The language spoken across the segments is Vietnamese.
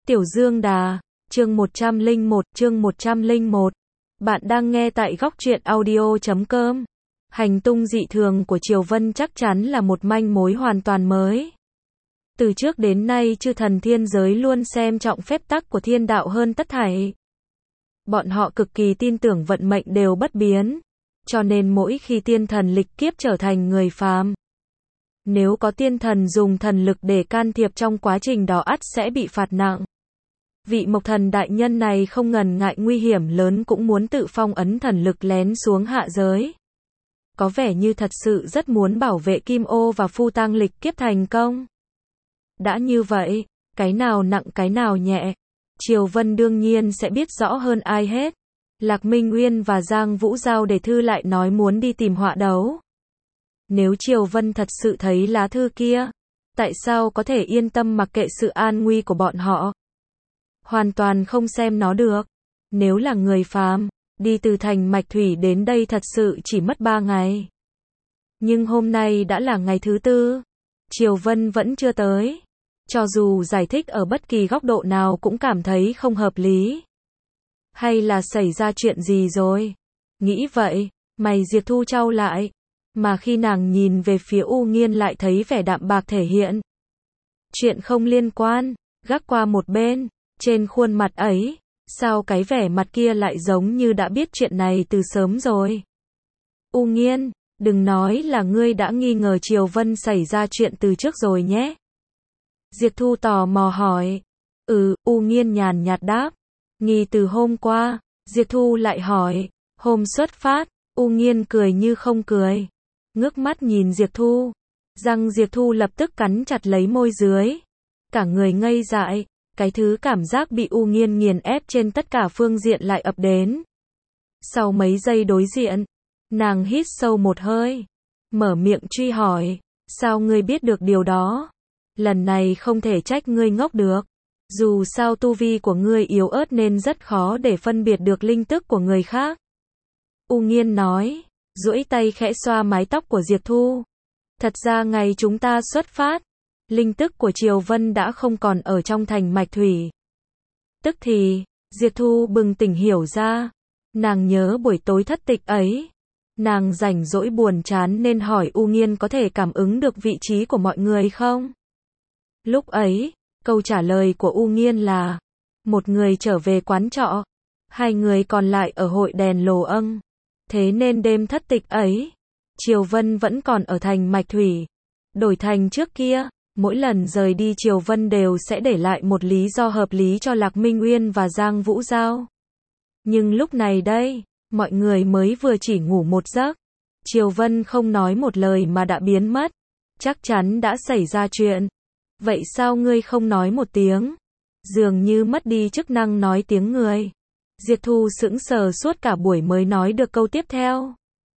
Tiểu Dương Đà, chương 101. Bạn đang nghe tại góc truyện audio.com. Hành tung dị thường của Triều Vân chắc chắn là một manh mối hoàn toàn mới. Từ trước đến nay chư thần thiên giới luôn xem trọng phép tắc của thiên đạo hơn tất thảy. Bọn họ cực kỳ tin tưởng vận mệnh đều bất biến, cho nên mỗi khi tiên thần lịch kiếp trở thành người phàm, nếu có tiên thần dùng thần lực để can thiệp trong quá trình đó ắt sẽ bị phạt nặng. Vị Mộc Thần đại nhân này không ngần ngại nguy hiểm lớn cũng muốn tự phong ấn thần lực lén xuống hạ giới. Có vẻ như thật sự rất muốn bảo vệ Kim Ô và Phu Tang lịch kiếp thành công. Đã như vậy, cái nào nặng cái nào nhẹ, Triều Vân đương nhiên sẽ biết rõ hơn ai hết. Lạc Minh Uyên và Giang Vũ Giao để thư lại nói muốn đi tìm họa đấu. Nếu Triều Vân thật sự thấy lá thư kia, tại sao có thể yên tâm mặc kệ sự an nguy của bọn họ? Hoàn toàn không xem nó được. Nếu là người phàm, đi từ thành Mạch Thủy đến đây thật sự chỉ mất 3 ngày. Nhưng hôm nay đã là ngày thứ 4, Triều Vân vẫn chưa tới. Cho dù giải thích ở bất kỳ góc độ nào cũng cảm thấy không hợp lý. Hay là xảy ra chuyện gì rồi? Nghĩ vậy, mày Diệp Thu chau lại. Mà khi nàng nhìn về phía U Nghiên lại thấy vẻ đạm bạc thể hiện. Chuyện không liên quan, gác qua một bên. Trên khuôn mặt ấy, sao cái vẻ mặt kia lại giống như đã biết chuyện này từ sớm rồi. U Nghiên, đừng nói là ngươi đã nghi ngờ Triều Vân xảy ra chuyện từ trước rồi nhé. Diệp Thu tò mò hỏi. U Nghiên nhàn nhạt đáp. Nghi từ hôm qua. Diệp Thu lại hỏi. Hôm xuất phát. U Nghiên cười như không cười. Ngước mắt nhìn Diệp Thu. Răng Diệp Thu lập tức cắn chặt lấy môi dưới. Cả người ngây dại. Cái thứ cảm giác bị U Nghiên nghiền ép trên tất cả phương diện lại ập đến. Sau mấy giây đối diện, nàng hít sâu một hơi, mở miệng truy hỏi, sao ngươi biết được điều đó? Lần này không thể trách ngươi ngốc được. Dù sao tu vi của ngươi yếu ớt nên rất khó để phân biệt được linh tức của người khác. U Nghiên nói, duỗi tay khẽ xoa mái tóc của Diệp Thu. Thật ra ngày chúng ta xuất phát, linh tức của Triều Vân đã không còn ở trong thành Mạch Thủy. Tức thì, Diệp Thu bừng tỉnh hiểu ra. Nàng nhớ buổi tối thất tịch ấy. Nàng rảnh rỗi buồn chán nên hỏi U Nghiên có thể cảm ứng được vị trí của mọi người không? Lúc ấy, câu trả lời của U Nghiên là, một người trở về quán trọ, 2 người còn lại ở hội đèn lồ âng. Thế nên đêm thất tịch ấy, Triều Vân vẫn còn ở thành Mạch Thủy. Đổi thành trước kia, mỗi lần rời đi Triều Vân đều sẽ để lại một lý do hợp lý cho Lạc Minh Uyên và Giang Vũ Giao. Nhưng lúc này đây, mọi người mới vừa chỉ ngủ một giấc. Triều Vân không nói một lời mà đã biến mất. Chắc chắn đã xảy ra chuyện. Vậy sao ngươi không nói một tiếng? Dường như mất đi chức năng nói tiếng người. Diệp Thu sững sờ suốt cả buổi mới nói được câu tiếp theo.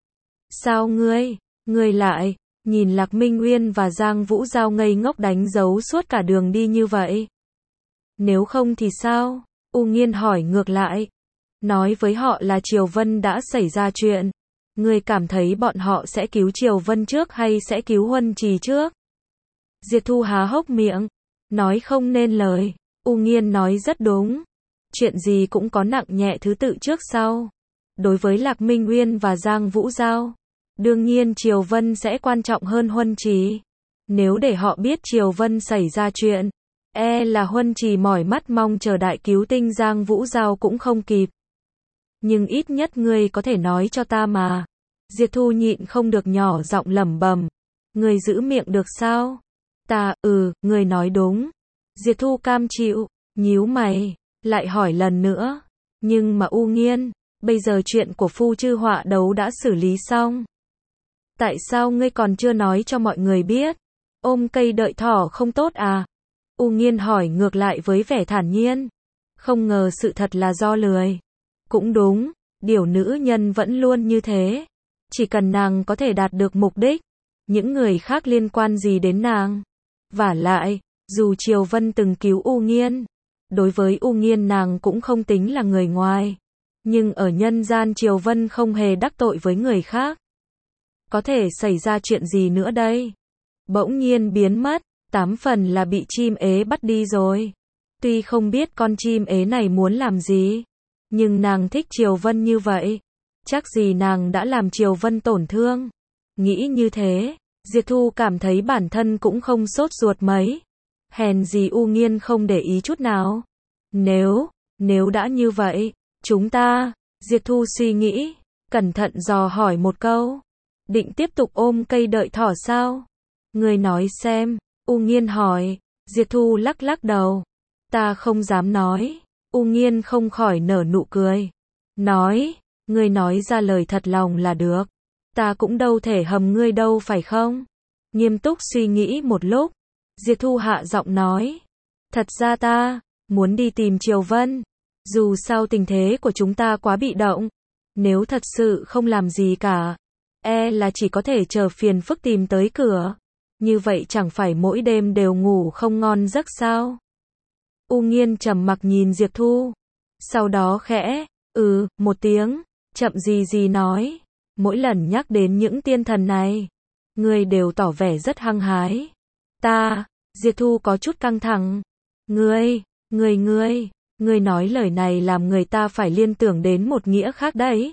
Sao ngươi lại... Nhìn Lạc Minh Uyên và Giang Vũ Giao ngây ngốc đánh dấu suốt cả đường đi như vậy. Nếu không thì sao? U Nghiên hỏi ngược lại. Nói với họ là Triều Vân đã xảy ra chuyện. Ngươi cảm thấy bọn họ sẽ cứu Triều Vân trước hay sẽ cứu Huân Trì trước? Diệp Thu há hốc miệng. Nói không nên lời. U Nghiên nói rất đúng. Chuyện gì cũng có nặng nhẹ thứ tự trước sau. Đối với Lạc Minh Uyên và Giang Vũ Giao, đương nhiên Triều Vân sẽ quan trọng hơn Huân Trì. Nếu để họ biết Triều Vân xảy ra chuyện, là Huân Trì mỏi mắt mong chờ đại cứu tinh Giang Vũ Giao cũng không kịp. Nhưng ít nhất ngươi có thể nói cho ta mà. Diệp Thu nhịn không được nhỏ giọng lẩm bẩm. Ngươi giữ miệng được sao? Ta, ngươi nói đúng. Diệp Thu cam chịu, nhíu mày, lại hỏi lần nữa. Nhưng mà U Nghiên, bây giờ chuyện của Phu Chư họa đấu đã xử lý xong. Tại sao ngươi còn chưa nói cho mọi người biết? Ôm cây đợi thỏ không tốt à? U Nghiên hỏi ngược lại với vẻ thản nhiên. Không ngờ sự thật là do lười. Cũng đúng, điều nữ nhân vẫn luôn như thế. Chỉ cần nàng có thể đạt được mục đích, những người khác liên quan gì đến nàng? Vả lại, dù Triều Vân từng cứu U Nghiên, đối với U Nghiên nàng cũng không tính là người ngoài. Nhưng ở nhân gian Triều Vân không hề đắc tội với người khác. Có thể xảy ra chuyện gì nữa đây? Bỗng nhiên biến mất, 8 phần là bị chim ế bắt đi rồi. Tuy không biết con chim ế này muốn làm gì, nhưng nàng thích Triều Vân như vậy, chắc gì nàng đã làm Triều Vân tổn thương. Nghĩ như thế, Diệp Thu cảm thấy bản thân cũng không sốt ruột mấy. Hèn gì U Nghiên không để ý chút nào. Nếu đã như vậy, chúng ta, Diệp Thu suy nghĩ, cẩn thận dò hỏi một câu. Định tiếp tục ôm cây đợi thỏ sao? Người nói xem, U Nghiên hỏi. Diệp Thu lắc lắc đầu. Ta không dám nói. U Nghiên không khỏi nở nụ cười. Nói, ngươi nói ra lời thật lòng là được. Ta cũng đâu thể hầm ngươi đâu phải không? Nghiêm túc suy nghĩ một lúc, Diệp Thu hạ giọng nói. Thật ra ta muốn đi tìm Triều Vân. Dù sao tình thế của chúng ta quá bị động. Nếu thật sự không làm gì cả, là chỉ có thể chờ phiền phức tìm tới cửa. Như vậy chẳng phải mỗi đêm đều ngủ không ngon giấc sao? U Nghiên trầm mặc nhìn Diệp Thu. Sau đó khẽ, một tiếng, chậm gì nói. Mỗi lần nhắc đến những tiên thần này, ngươi đều tỏ vẻ rất hăng hái. Diệp Thu có chút căng thẳng. Ngươi nói lời này làm người ta phải liên tưởng đến một nghĩa khác đấy.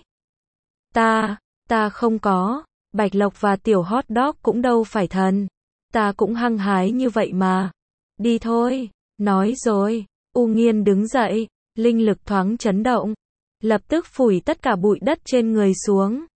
Ta không có, Bạch Lộc và tiểu hot dog cũng đâu phải thần. Ta cũng hăng hái như vậy mà. Đi thôi, nói rồi, U Nghiên đứng dậy, linh lực thoáng chấn động. Lập tức phủi tất cả bụi đất trên người xuống.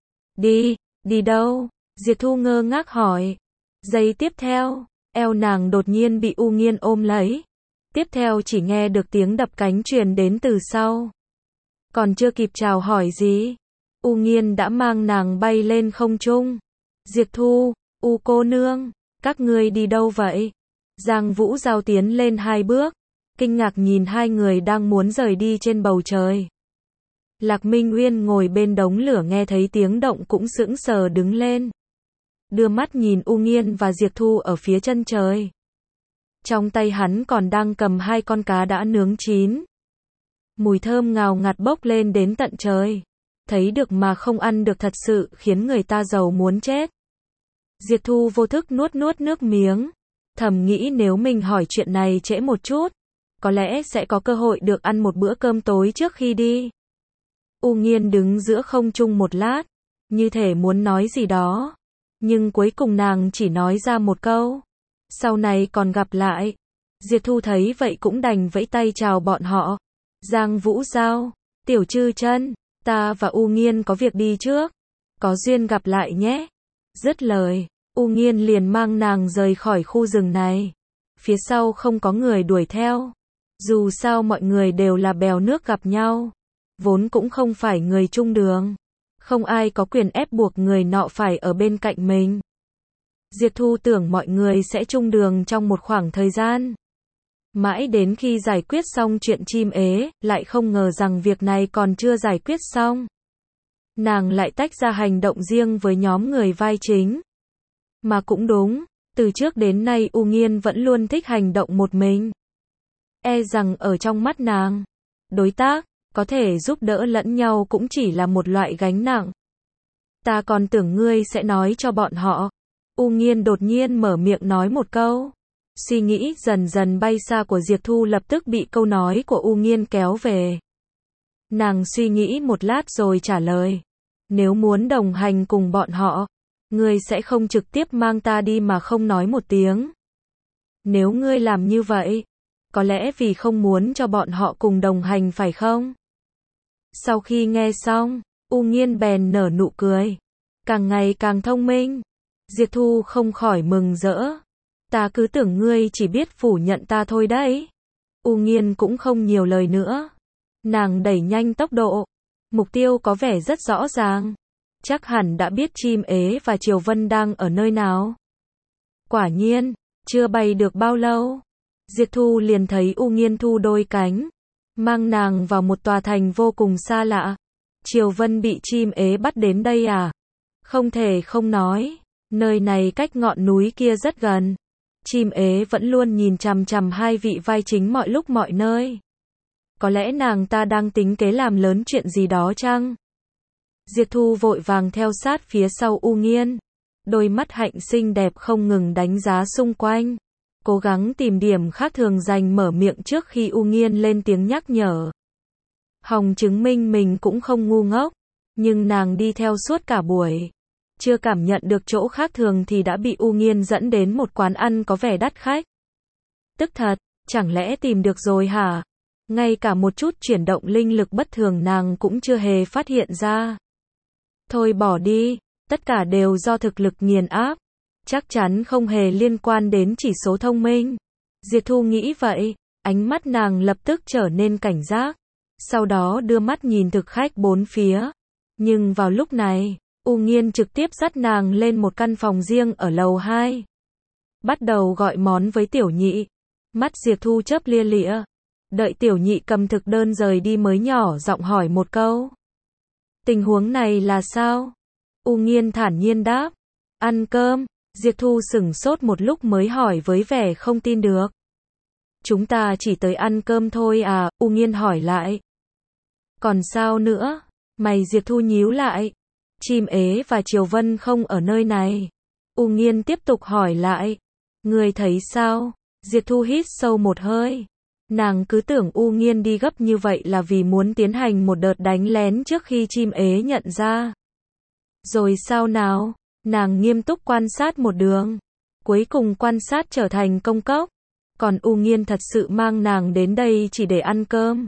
Đi đâu? Diệp Thu ngơ ngác hỏi. Giây tiếp theo, eo nàng đột nhiên bị U Nghiên ôm lấy. Tiếp theo chỉ nghe được tiếng đập cánh truyền đến từ sau. Còn chưa kịp chào hỏi gì, U Nghiên đã mang nàng bay lên không trung. Diệp Thu, U cô nương, các ngươi đi đâu vậy? Giang Vũ Giao tiến lên 2 bước, kinh ngạc nhìn hai người đang muốn rời đi trên bầu trời. Lạc Minh Uyên ngồi bên đống lửa nghe thấy tiếng động cũng sững sờ đứng lên. Đưa mắt nhìn U Nghiên và Diệp Thu ở phía chân trời. Trong tay hắn còn đang cầm 2 con cá đã nướng chín. Mùi thơm ngào ngạt bốc lên đến tận trời. Thấy được mà không ăn được thật sự khiến người ta giàu muốn chết. Diệp Thu vô thức nuốt nước miếng. Thầm nghĩ nếu mình hỏi chuyện này trễ một chút, có lẽ sẽ có cơ hội được ăn một bữa cơm tối trước khi đi. U Nghiên đứng giữa không trung một lát, như thể muốn nói gì đó. Nhưng cuối cùng nàng chỉ nói ra một câu. Sau này còn gặp lại. Diệp Thu thấy vậy cũng đành vẫy tay chào bọn họ. Giang Vũ Giao, Tiểu Trư Chân, ta và U Nghiên có việc đi trước. Có duyên gặp lại nhé. Dứt lời, U Nghiên liền mang nàng rời khỏi khu rừng này. Phía sau không có người đuổi theo. Dù sao mọi người đều là bèo nước gặp nhau. Vốn cũng không phải người chung đường. Không ai có quyền ép buộc người nọ phải ở bên cạnh mình. Diệp Thu tưởng mọi người sẽ chung đường trong một khoảng thời gian. Mãi đến khi giải quyết xong chuyện chim ế, lại không ngờ rằng việc này còn chưa giải quyết xong. Nàng lại tách ra hành động riêng với nhóm người vai chính. Mà cũng đúng, từ trước đến nay U Nghiên vẫn luôn thích hành động một mình. Rằng ở trong mắt nàng, đối tác, có thể giúp đỡ lẫn nhau cũng chỉ là một loại gánh nặng. Ta còn tưởng ngươi sẽ nói cho bọn họ. U Nghiên đột nhiên mở miệng nói một câu. Suy nghĩ dần dần bay xa của Diệp Thu lập tức bị câu nói của U Nghiên kéo về. Nàng suy nghĩ một lát rồi trả lời. Nếu muốn đồng hành cùng bọn họ, ngươi sẽ không trực tiếp mang ta đi mà không nói một tiếng. Nếu ngươi làm như vậy, có lẽ vì không muốn cho bọn họ cùng đồng hành phải không? Sau khi nghe xong, U Nghiên bèn nở nụ cười. Càng ngày càng thông minh. Diệp Thu không khỏi mừng rỡ. Ta cứ tưởng ngươi chỉ biết phủ nhận ta thôi đấy. U Nghiên cũng không nhiều lời nữa. Nàng đẩy nhanh tốc độ. Mục tiêu có vẻ rất rõ ràng. Chắc hẳn đã biết chim ế và Triều Vân đang ở nơi nào. Quả nhiên, chưa bay được bao lâu, Diệp Thu liền thấy U Nghiên thu đôi cánh, mang nàng vào một tòa thành vô cùng xa lạ. Triều Vân bị chim ế bắt đến đây à? Không thể không nói, nơi này cách ngọn núi kia rất gần. Chim ế vẫn luôn nhìn chằm chằm hai vị vai chính mọi lúc mọi nơi. Có lẽ nàng ta đang tính kế làm lớn chuyện gì đó chăng? Diệp Thu vội vàng theo sát phía sau U Nghiên. Đôi mắt hạnh xinh đẹp không ngừng đánh giá xung quanh. cố gắng tìm điểm khác thường dành mở miệng trước khi U Nghiên lên tiếng nhắc nhở. Hồng chứng minh mình cũng không ngu ngốc, nhưng nàng đi theo suốt cả buổi. Chưa cảm nhận được chỗ khác thường thì đã bị U Nghiên dẫn đến một quán ăn có vẻ đắt khách. Tức thật, chẳng lẽ tìm được rồi hả? Ngay cả một chút chuyển động linh lực bất thường nàng cũng chưa hề phát hiện ra. Thôi bỏ đi, tất cả đều do thực lực nghiền áp. Chắc chắn không hề liên quan đến chỉ số thông minh. Diệp Thu nghĩ vậy, ánh mắt nàng lập tức trở nên cảnh giác. Sau đó đưa mắt nhìn thực khách bốn phía. Nhưng vào lúc này, U Nghiên trực tiếp dắt nàng lên một căn phòng riêng ở lầu 2. Bắt đầu gọi món với tiểu nhị. Mắt Diệp Thu chớp lia lịa. Đợi tiểu nhị cầm thực đơn rời đi mới nhỏ giọng hỏi một câu. Tình huống này là sao? U Nghiên thản nhiên đáp. Ăn cơm. Diệp Thu sửng sốt một lúc mới hỏi với vẻ không tin được. Chúng ta chỉ tới ăn cơm thôi à? U Nghiên hỏi lại. Còn sao nữa? Mày Diệp Thu nhíu lại. Chim ế và Triều Vân không ở nơi này. U Nghiên tiếp tục hỏi lại. Ngươi thấy sao? Diệp Thu hít sâu một hơi. Nàng cứ tưởng U Nghiên đi gấp như vậy là vì muốn tiến hành một đợt đánh lén trước khi chim ế nhận ra. Rồi sao nào? Nàng nghiêm túc quan sát một đường. Cuối cùng quan sát trở thành công cốc. Còn U Nghiên thật sự mang nàng đến đây chỉ để ăn cơm.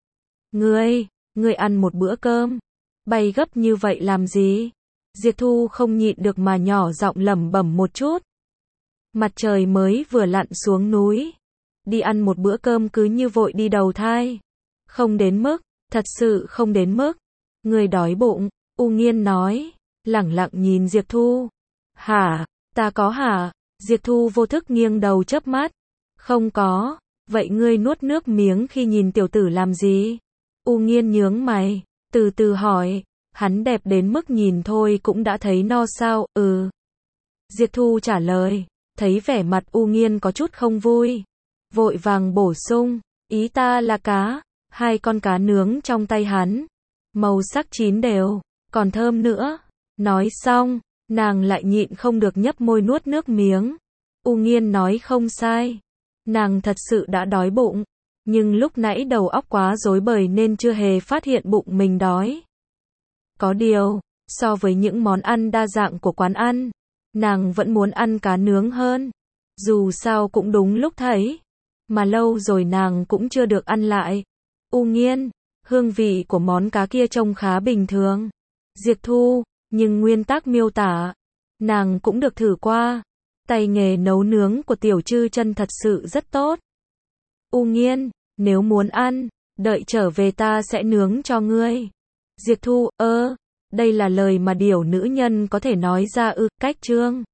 Ngươi ăn một bữa cơm. Bay gấp như vậy làm gì? Diệp Thu không nhịn được mà nhỏ giọng lẩm bẩm một chút. Mặt trời mới vừa lặn xuống núi. Đi ăn một bữa cơm cứ như vội đi đầu thai. Không đến mức, thật sự không đến mức. Ngươi đói bụng, U Nghiên nói, lẳng lặng nhìn Diệp Thu. Hả, ta có hả? Diệp Thu vô thức nghiêng đầu chớp mắt. Không có, vậy ngươi nuốt nước miếng khi nhìn tiểu tử làm gì? U Nghiên nhướng mày, từ từ hỏi, hắn đẹp đến mức nhìn thôi cũng đã thấy no sao? Ừ. Diệp Thu trả lời, thấy vẻ mặt U Nghiên có chút không vui. Vội vàng bổ sung, ý ta là cá, 2 con cá nướng trong tay hắn. Màu sắc chín đều, còn thơm nữa. Nói xong, nàng lại nhịn không được nhấp môi nuốt nước miếng. U Nghiên nói không sai. Nàng thật sự đã đói bụng. Nhưng lúc nãy đầu óc quá rối bời nên chưa hề phát hiện bụng mình đói. Có điều, so với những món ăn đa dạng của quán ăn, nàng vẫn muốn ăn cá nướng hơn. Dù sao cũng đúng lúc thấy. Mà lâu rồi nàng cũng chưa được ăn lại. U Nghiên, hương vị của món cá kia trông khá bình thường. Diệp Thu, nhưng nguyên tắc miêu tả, nàng cũng được thử qua. Tay nghề nấu nướng của Tiểu Trư Chân thật sự rất tốt. U Nghiên, nếu muốn ăn, đợi trở về ta sẽ nướng cho ngươi. Diệp Thu, đây là lời mà điều nữ nhân có thể nói ra ư? Cách chương